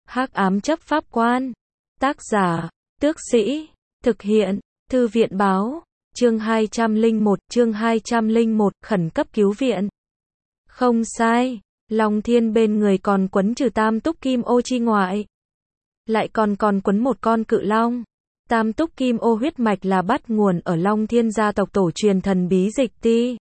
Hắc ám chấp pháp quan. Tác giả, Tước Sĩ. Thực hiện, Thư viện báo. Chương 201, khẩn cấp cứu viện. Không sai, Long Thiên bên người còn quấn trừ Tam Túc Kim Ô chi ngoại. Lại còn quấn một con cự long. Tam Túc Kim Ô huyết mạch là bắt nguồn ở Long Thiên gia tộc tổ truyền thần bí dịch ti.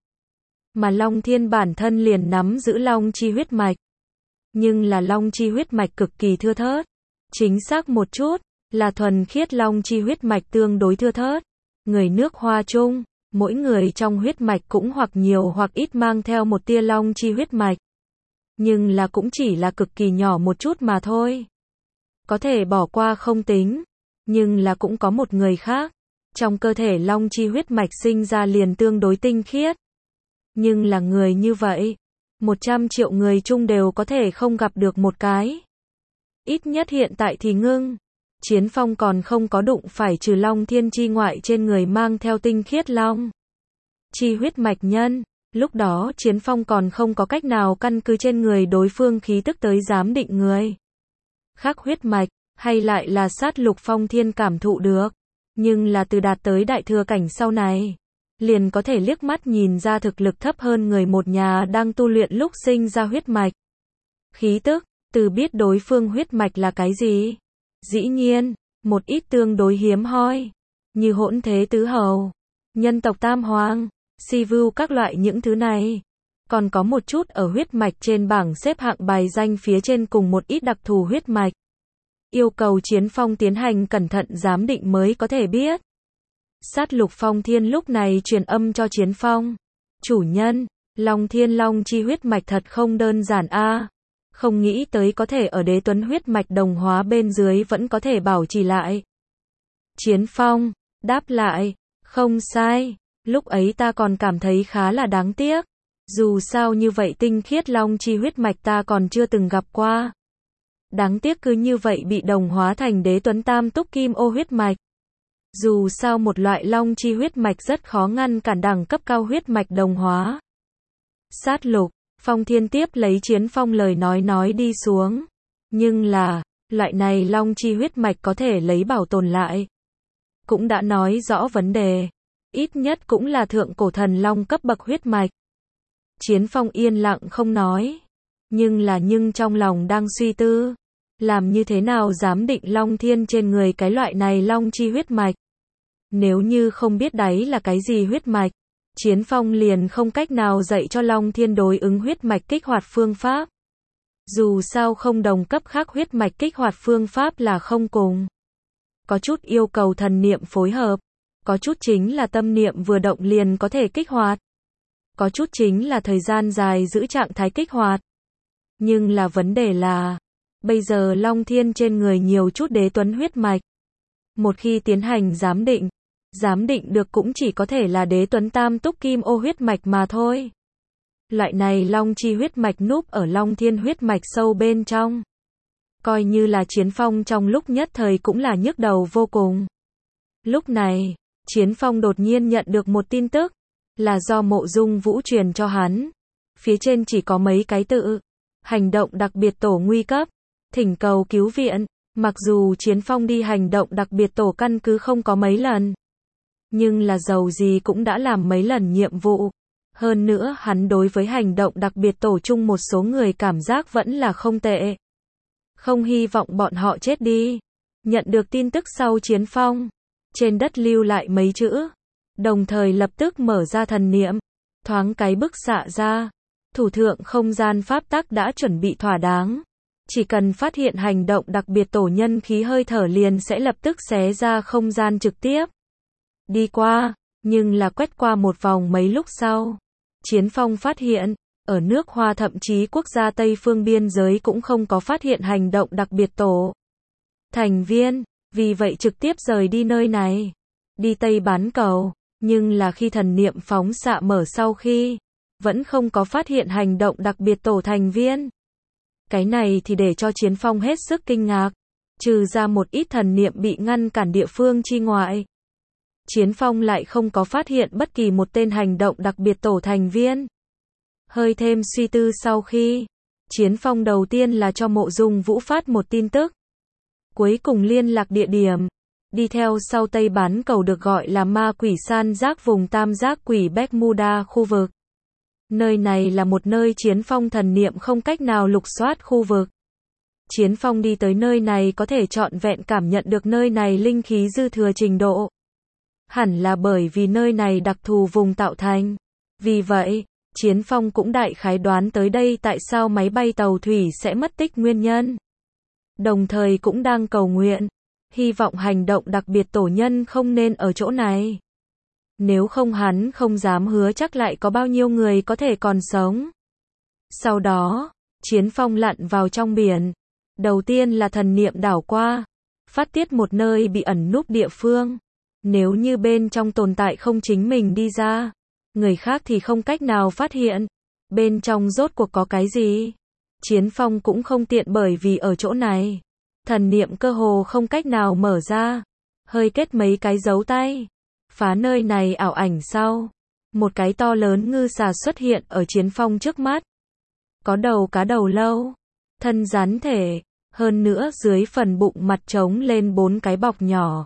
Mà Long Thiên bản thân liền nắm giữ long chi huyết mạch. Nhưng là long chi huyết mạch cực kỳ thưa thớt. Chính xác một chút, là thuần khiết long chi huyết mạch tương đối thưa thớt. Người nước Hoa chung, mỗi người trong huyết mạch cũng hoặc nhiều hoặc ít mang theo một tia long chi huyết mạch. Nhưng là cũng chỉ là cực kỳ nhỏ một chút mà thôi. Có thể bỏ qua không tính, nhưng là cũng có một người khác. Trong cơ thể long chi huyết mạch sinh ra liền tương đối tinh khiết. Nhưng là người như vậy, 100 triệu người chung đều có thể không gặp được một cái. Ít nhất hiện tại thì ngưng. Chiến Phong còn không có đụng phải trừ Long Thiên chi ngoại trên người mang theo tinh khiết long chi huyết mạch nhân. Lúc đó Chiến Phong còn không có cách nào căn cứ trên người đối phương khí tức tới giám định người khác huyết mạch, hay lại là sát lục phong thiên cảm thụ được. Nhưng là từ đạt tới đại thừa cảnh sau này, liền có thể liếc mắt nhìn ra thực lực thấp hơn người một nhà đang tu luyện lúc sinh ra huyết mạch. Khí tức, từ biết đối phương huyết mạch là cái gì. Dĩ nhiên, một ít tương đối hiếm hoi, như hỗn thế tứ hầu, nhân tộc tam hoàng, si vưu các loại những thứ này. Còn có một chút ở huyết mạch trên bảng xếp hạng bài danh phía trên cùng một ít đặc thù huyết mạch. Yêu cầu Chiến Phong tiến hành cẩn thận giám định mới có thể biết. Sát lục phong thiên lúc này truyền âm cho Chiến Phong. Chủ nhân, Long Thiên long chi huyết mạch thật không đơn giản a. Không nghĩ tới có thể ở đế tuấn huyết mạch đồng hóa bên dưới vẫn có thể bảo trì lại. Chiến Phong đáp lại, không sai, lúc ấy ta còn cảm thấy khá là đáng tiếc. Dù sao như vậy tinh khiết long chi huyết mạch ta còn chưa từng gặp qua. Đáng tiếc cứ như vậy bị đồng hóa thành đế tuấn Tam Túc Kim Ô huyết mạch. Dù sao một loại long chi huyết mạch rất khó ngăn cản đẳng cấp cao huyết mạch đồng hóa. Sát lục Phong Thiên tiếp lấy Chiến Phong lời nói đi xuống. Nhưng là, loại này long chi huyết mạch có thể lấy bảo tồn lại. Cũng đã nói rõ vấn đề. Ít nhất cũng là thượng cổ thần long cấp bậc huyết mạch. Chiến Phong yên lặng không nói. Nhưng trong lòng đang suy tư. Làm như thế nào dám định Long Thiên trên người cái loại này long chi huyết mạch. Nếu như không biết đấy là cái gì huyết mạch, Chiến Phong liền không cách nào dạy cho Long Thiên đối ứng huyết mạch kích hoạt phương pháp. Dù sao không đồng cấp khác huyết mạch kích hoạt phương pháp là không cùng. Có chút yêu cầu thần niệm phối hợp, có chút chính là tâm niệm vừa động liền có thể kích hoạt. Có chút chính là thời gian dài giữ trạng thái kích hoạt. Nhưng là vấn đề là, bây giờ Long Thiên trên người nhiều chút đế tuấn huyết mạch. Một khi tiến hành giám định được cũng chỉ có thể là đế tuấn Tam Túc Kim Ô huyết mạch mà thôi. Loại này long chi huyết mạch núp ở Long Thiên huyết mạch sâu bên trong. Coi như là Chiến Phong trong lúc nhất thời cũng là nhức đầu vô cùng. Lúc này, Chiến Phong đột nhiên nhận được một tin tức, là do Mộ Dung Vũ truyền cho hắn. Phía trên chỉ có mấy cái tự. Hành động đặc biệt tổ nguy cấp. Thỉnh cầu cứu viện. Mặc dù Chiến Phong đi hành động đặc biệt tổ căn cứ không có mấy lần. Nhưng là dầu gì cũng đã làm mấy lần nhiệm vụ. Hơn nữa hắn đối với hành động đặc biệt tổ chung một số người cảm giác vẫn là không tệ. Không hy vọng bọn họ chết đi. Nhận được tin tức sau Chiến Phong. Trên đất lưu lại mấy chữ. Đồng thời lập tức mở ra thần niệm. Thoáng cái bức xạ ra. Thủ thượng không gian pháp tắc đã chuẩn bị thỏa đáng. Chỉ cần phát hiện hành động đặc biệt tổ nhân khí hơi thở liền sẽ lập tức xé ra không gian trực tiếp. Đi qua, nhưng là quét qua một vòng mấy lúc sau. Chiến Phong phát hiện, ở nước Hoa thậm chí quốc gia Tây phương biên giới cũng không có phát hiện hành động đặc biệt tổ thành viên, vì vậy trực tiếp rời đi nơi này. Đi Tây bán cầu, nhưng là khi thần niệm phóng xạ mở sau khi, vẫn không có phát hiện hành động đặc biệt tổ thành viên. Cái này thì để cho Chiến Phong hết sức kinh ngạc. Trừ ra một ít thần niệm bị ngăn cản địa phương chi ngoại. Chiến Phong lại không có phát hiện bất kỳ một tên hành động đặc biệt tổ thành viên. Hơi thêm suy tư sau khi, Chiến Phong đầu tiên là cho Mộ Dung Vũ phát một tin tức. cuối cùng liên lạc địa điểm. Đi theo sau Tây bán cầu được gọi là ma quỷ san giác vùng tam giác quỷ Bermuda khu vực. Nơi này là một nơi Chiến Phong thần niệm không cách nào lục soát khu vực. Chiến Phong đi tới nơi này có thể trọn vẹn cảm nhận được nơi này linh khí dư thừa trình độ. Hẳn là bởi vì nơi này đặc thù vùng tạo thành. Vì vậy, Chiến Phong cũng đại khái đoán tới đây tại sao máy bay tàu thủy sẽ mất tích nguyên nhân. Đồng thời cũng đang cầu nguyện, hy vọng hành động đặc biệt tổ nhân không nên ở chỗ này. Nếu không hắn không dám hứa chắc lại có bao nhiêu người có thể còn sống. Sau đó, Chiến Phong lặn vào trong biển. Đầu tiên là thần niệm đảo qua, phát tiết một nơi bị ẩn núp địa phương. Nếu như bên trong tồn tại không chính mình đi ra, người khác thì không cách nào phát hiện. Bên trong rốt cuộc có cái gì? Chiến Phong cũng không tiện bởi vì ở chỗ này, thần niệm cơ hồ không cách nào mở ra. Hơi kết mấy cái dấu tay. Phá nơi này ảo ảnh sau. Một cái to lớn ngư xà xuất hiện ở Chiến Phong trước mắt. Có đầu cá đầu lâu, thân rắn thể, hơn nữa dưới phần bụng mặt trống lên 4 cái bọc nhỏ.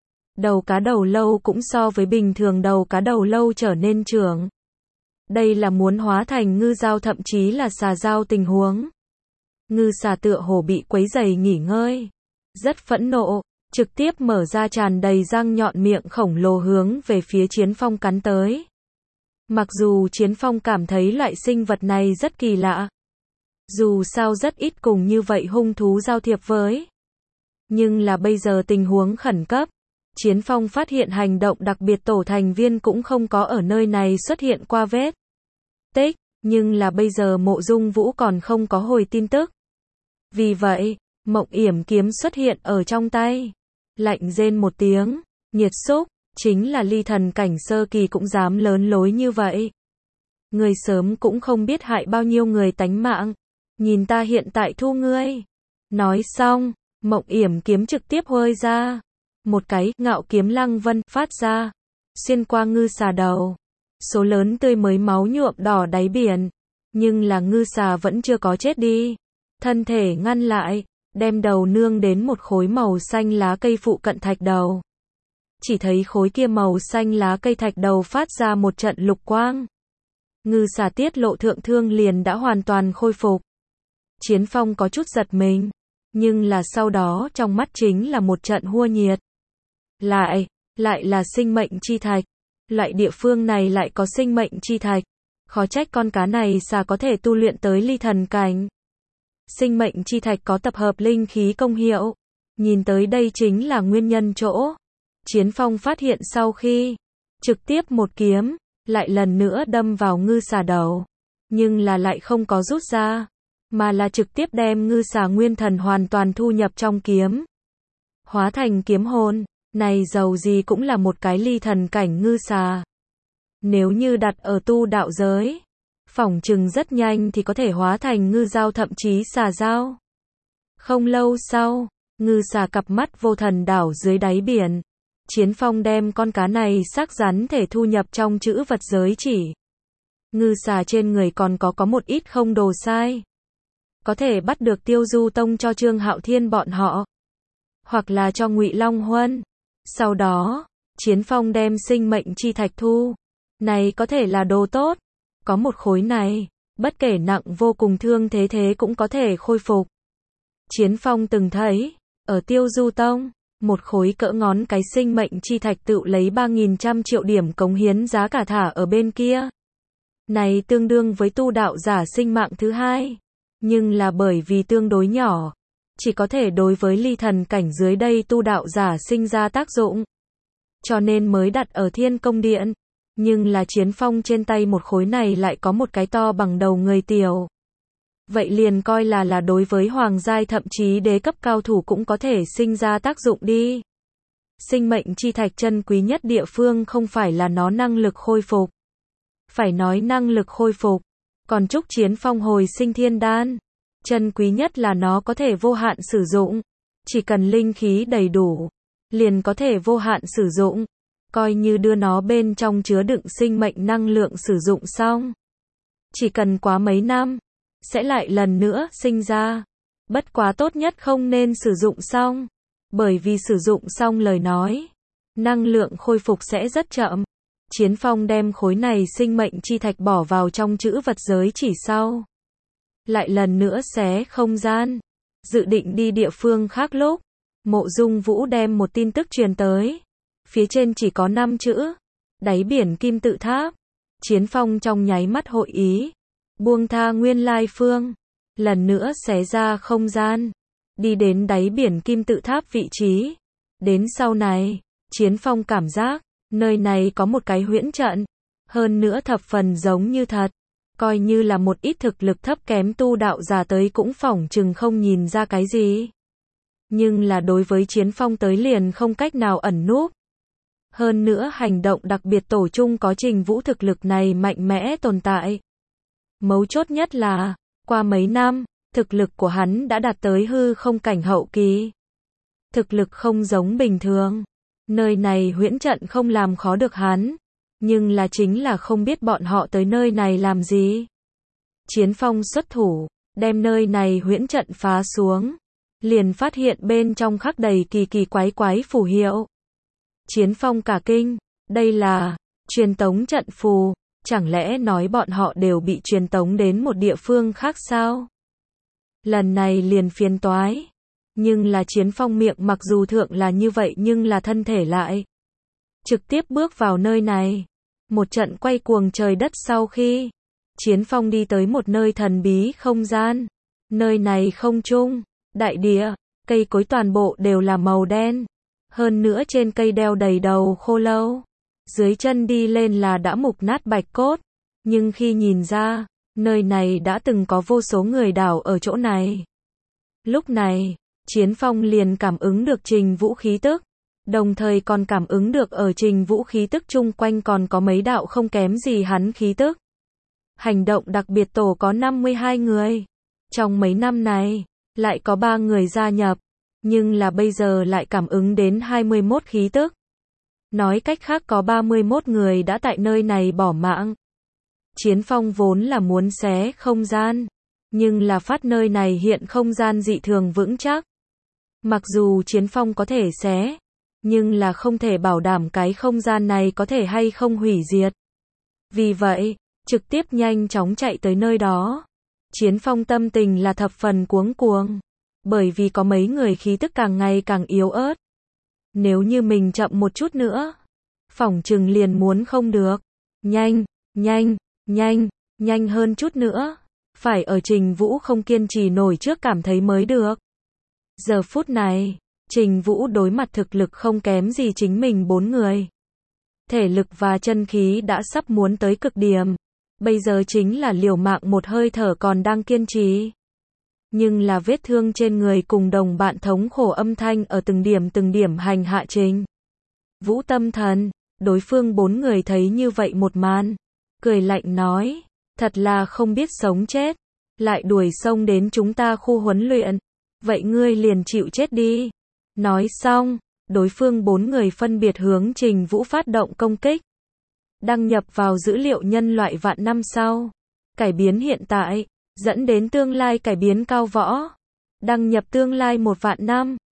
Đầu cá đầu lâu cũng so với bình thường đầu cá đầu lâu trở nên trưởng. Đây là muốn hóa thành ngư dao thậm chí là xà dao tình huống. Ngư xà tựa hồ bị quấy rầy nghỉ ngơi. Rất phẫn nộ, trực tiếp mở ra tràn đầy răng nhọn miệng khổng lồ hướng về phía Chiến Phong cắn tới. Mặc dù Chiến Phong cảm thấy loại sinh vật này rất kỳ lạ. Dù sao rất ít cùng như vậy hung thú giao thiệp với. Nhưng là bây giờ tình huống khẩn cấp. Chiến Phong phát hiện hành động đặc biệt tổ thành viên cũng không có ở nơi này xuất hiện qua vết tích, nhưng là bây giờ Mộ Dung Vũ còn không có hồi tin tức. Vì vậy, Mộng Yểm kiếm xuất hiện ở trong tay. Lạnh rên một tiếng, nhiệt xúc, chính là ly thần cảnh sơ kỳ cũng dám lớn lối như vậy. Người sớm cũng không biết hại bao nhiêu người tánh mạng. Nhìn ta hiện tại thu ngươi. Nói xong, Mộng Yểm kiếm trực tiếp hơi ra. Một cái ngạo kiếm lăng vân phát ra, xuyên qua ngư xà đầu. Số lớn tươi mới máu nhuộm đỏ đáy biển. Nhưng là ngư xà vẫn chưa có chết đi. Thân thể ngăn lại, đem đầu nương đến một khối màu xanh lá cây phụ cận thạch đầu. Chỉ thấy khối kia màu xanh lá cây thạch đầu phát ra một trận lục quang. Ngư xà tiết lộ thượng thương liền đã hoàn toàn khôi phục. Chiến Phong có chút giật mình, nhưng là sau đó trong mắt chính là một trận hua nhiệt. Lại là sinh mệnh chi thạch. Loại địa phương này lại có sinh mệnh chi thạch. Khó trách con cá này xà có thể tu luyện tới ly thần cảnh. Sinh mệnh chi thạch có tập hợp linh khí công hiệu. Nhìn tới đây chính là nguyên nhân chỗ. Chiến Phong phát hiện sau khi trực tiếp một kiếm, lại lần nữa đâm vào ngư xà đầu. Nhưng là lại không có rút ra, mà là trực tiếp đem ngư xà nguyên thần hoàn toàn thu nhập trong kiếm. Hóa thành kiếm hồn, này dầu gì cũng là một cái ly thần cảnh ngư xà. Nếu như đặt ở tu đạo giới, phỏng chừng rất nhanh thì có thể hóa thành ngư dao thậm chí xà dao. Không lâu sau, ngư xà cặp mắt vô thần đảo dưới đáy biển. Chiến Phong đem con cá này xác rắn thể thu nhập trong chữ vật giới chỉ. Ngư xà trên người còn có một ít không đồ sai. Có thể bắt được Tiêu Du Tông cho Trương Hạo Thiên bọn họ. Hoặc là cho Ngụy Long Huân. Sau đó, Chiến Phong đem sinh mệnh chi thạch thu. Này có thể là đồ tốt. Có một khối này, bất kể nặng vô cùng thương thế cũng có thể khôi phục. Chiến Phong từng thấy, ở Tiêu Du Tông, một khối cỡ ngón cái sinh mệnh chi thạch tự lấy 3.100 triệu điểm cống hiến giá cả thả ở bên kia. Này tương đương với tu đạo giả sinh mạng thứ hai. Nhưng là bởi vì tương đối nhỏ, chỉ có thể đối với ly thần cảnh dưới đây tu đạo giả sinh ra tác dụng. Cho nên mới đặt ở Thiên Công Điện. Nhưng là Chiến Phong trên tay một khối này lại có một cái to bằng đầu người tiểu. Vậy liền coi là đối với hoàng giai thậm chí đế cấp cao thủ cũng có thể sinh ra tác dụng đi. Sinh mệnh chi thạch chân quý nhất địa phương không phải là nó năng lực khôi phục. Phải nói năng lực khôi phục. Còn chúc Chiến Phong hồi sinh thiên đan. Chân quý nhất là nó có thể vô hạn sử dụng. Chỉ cần linh khí đầy đủ, liền có thể vô hạn sử dụng. Coi như đưa nó bên trong chứa đựng sinh mệnh năng lượng sử dụng xong. Chỉ cần quá mấy năm, sẽ lại lần nữa sinh ra. Bất quá tốt nhất không nên sử dụng xong. Bởi vì sử dụng xong lời nói, năng lượng khôi phục sẽ rất chậm. Chiến Phong đem khối này sinh mệnh chi thạch bỏ vào trong trữ vật giới chỉ sau. Lại lần nữa xé không gian. Dự định đi địa phương khác lúc. Mộ Dung Vũ đem một tin tức truyền tới. Phía trên chỉ có 5 chữ. Đáy biển kim tự tháp. Chiến Phong trong nháy mắt hội ý. Buông tha nguyên lai phương. Lần nữa xé ra không gian. Đi đến đáy biển kim tự tháp vị trí. Đến sau này, Chiến Phong cảm giác, nơi này có một cái huyễn trận. Hơn nữa thập phần giống như thật. Coi như là một ít thực lực thấp kém tu đạo giả tới cũng phỏng chừng không nhìn ra cái gì. Nhưng là đối với Chiến Phong tới liền không cách nào ẩn núp. Hơn nữa hành động đặc biệt tổ chung có Trình Vũ thực lực này mạnh mẽ tồn tại. Mấu chốt nhất là, qua mấy năm, thực lực của hắn đã đạt tới hư không cảnh hậu kỳ. Thực lực không giống bình thường. Nơi này huyễn trận không làm khó được hắn. Nhưng là chính là không biết bọn họ tới nơi này làm gì. Chiến Phong xuất thủ, đem nơi này huyễn trận phá xuống. Liền phát hiện bên trong khắc đầy kỳ kỳ quái quái phù hiệu. Chiến Phong cả kinh, đây là truyền tống trận phù, chẳng lẽ nói bọn họ đều bị truyền tống đến một địa phương khác sao? Lần này liền phiền toái. Nhưng là Chiến Phong miệng mặc dù thượng là như vậy nhưng là thân thể lại trực tiếp bước vào nơi này. Một trận quay cuồng trời đất sau khi Chiến Phong đi tới một nơi thần bí không gian. Nơi này không trung, đại địa, cây cối toàn bộ đều là màu đen. Hơn nữa trên cây đeo đầy đầu khô lâu. Dưới chân đi lên là đã mục nát bạch cốt. Nhưng khi nhìn ra, nơi này đã từng có vô số người đảo ở chỗ này. Lúc này, Chiến Phong liền cảm ứng được Trình Vũ khí tức. Đồng thời còn cảm ứng được ở Trình Vũ khí tức chung quanh còn có mấy đạo không kém gì hắn khí tức. Hành động đặc biệt tổ có 52 người. Trong mấy năm này, lại có 3 người gia nhập. Nhưng là bây giờ lại cảm ứng đến 21 khí tức. Nói cách khác có 31 người đã tại nơi này bỏ mạng. Chiến Phong vốn là muốn xé không gian. Nhưng là phát nơi này hiện không gian dị thường vững chắc. Mặc dù Chiến Phong có thể xé. Nhưng là không thể bảo đảm cái không gian này có thể hay không hủy diệt. Vì vậy, trực tiếp nhanh chóng chạy tới nơi đó. Chiến Phong tâm tình là thập phần cuống cuồng. Bởi vì có mấy người khí tức càng ngày càng yếu ớt. Nếu như mình chậm một chút nữa, phỏng chừng liền muốn không được. Nhanh, nhanh, nhanh, nhanh hơn chút nữa. Phải ở Trình Vũ không kiên trì nổi trước cảm thấy mới được. Giờ phút này, Trình Vũ đối mặt thực lực không kém gì chính mình 4 người. Thể lực và chân khí đã sắp muốn tới cực điểm. Bây giờ chính là liều mạng một hơi thở còn đang kiên trì. Nhưng là vết thương trên người cùng đồng bạn thống khổ âm thanh ở từng điểm hành hạ Trình Vũ tâm thần. Đối phương 4 người thấy như vậy một màn. Cười lạnh nói, thật là không biết sống chết. Lại đuổi xông đến chúng ta khu huấn luyện. Vậy ngươi liền chịu chết đi. Nói xong, đối phương 4 người phân biệt hướng Trình Vũ phát động công kích. Đăng nhập vào dữ liệu nhân loại vạn năm sau. Cải biến hiện tại, dẫn đến tương lai cải biến cao võ. Đăng nhập tương lai 1 vạn năm.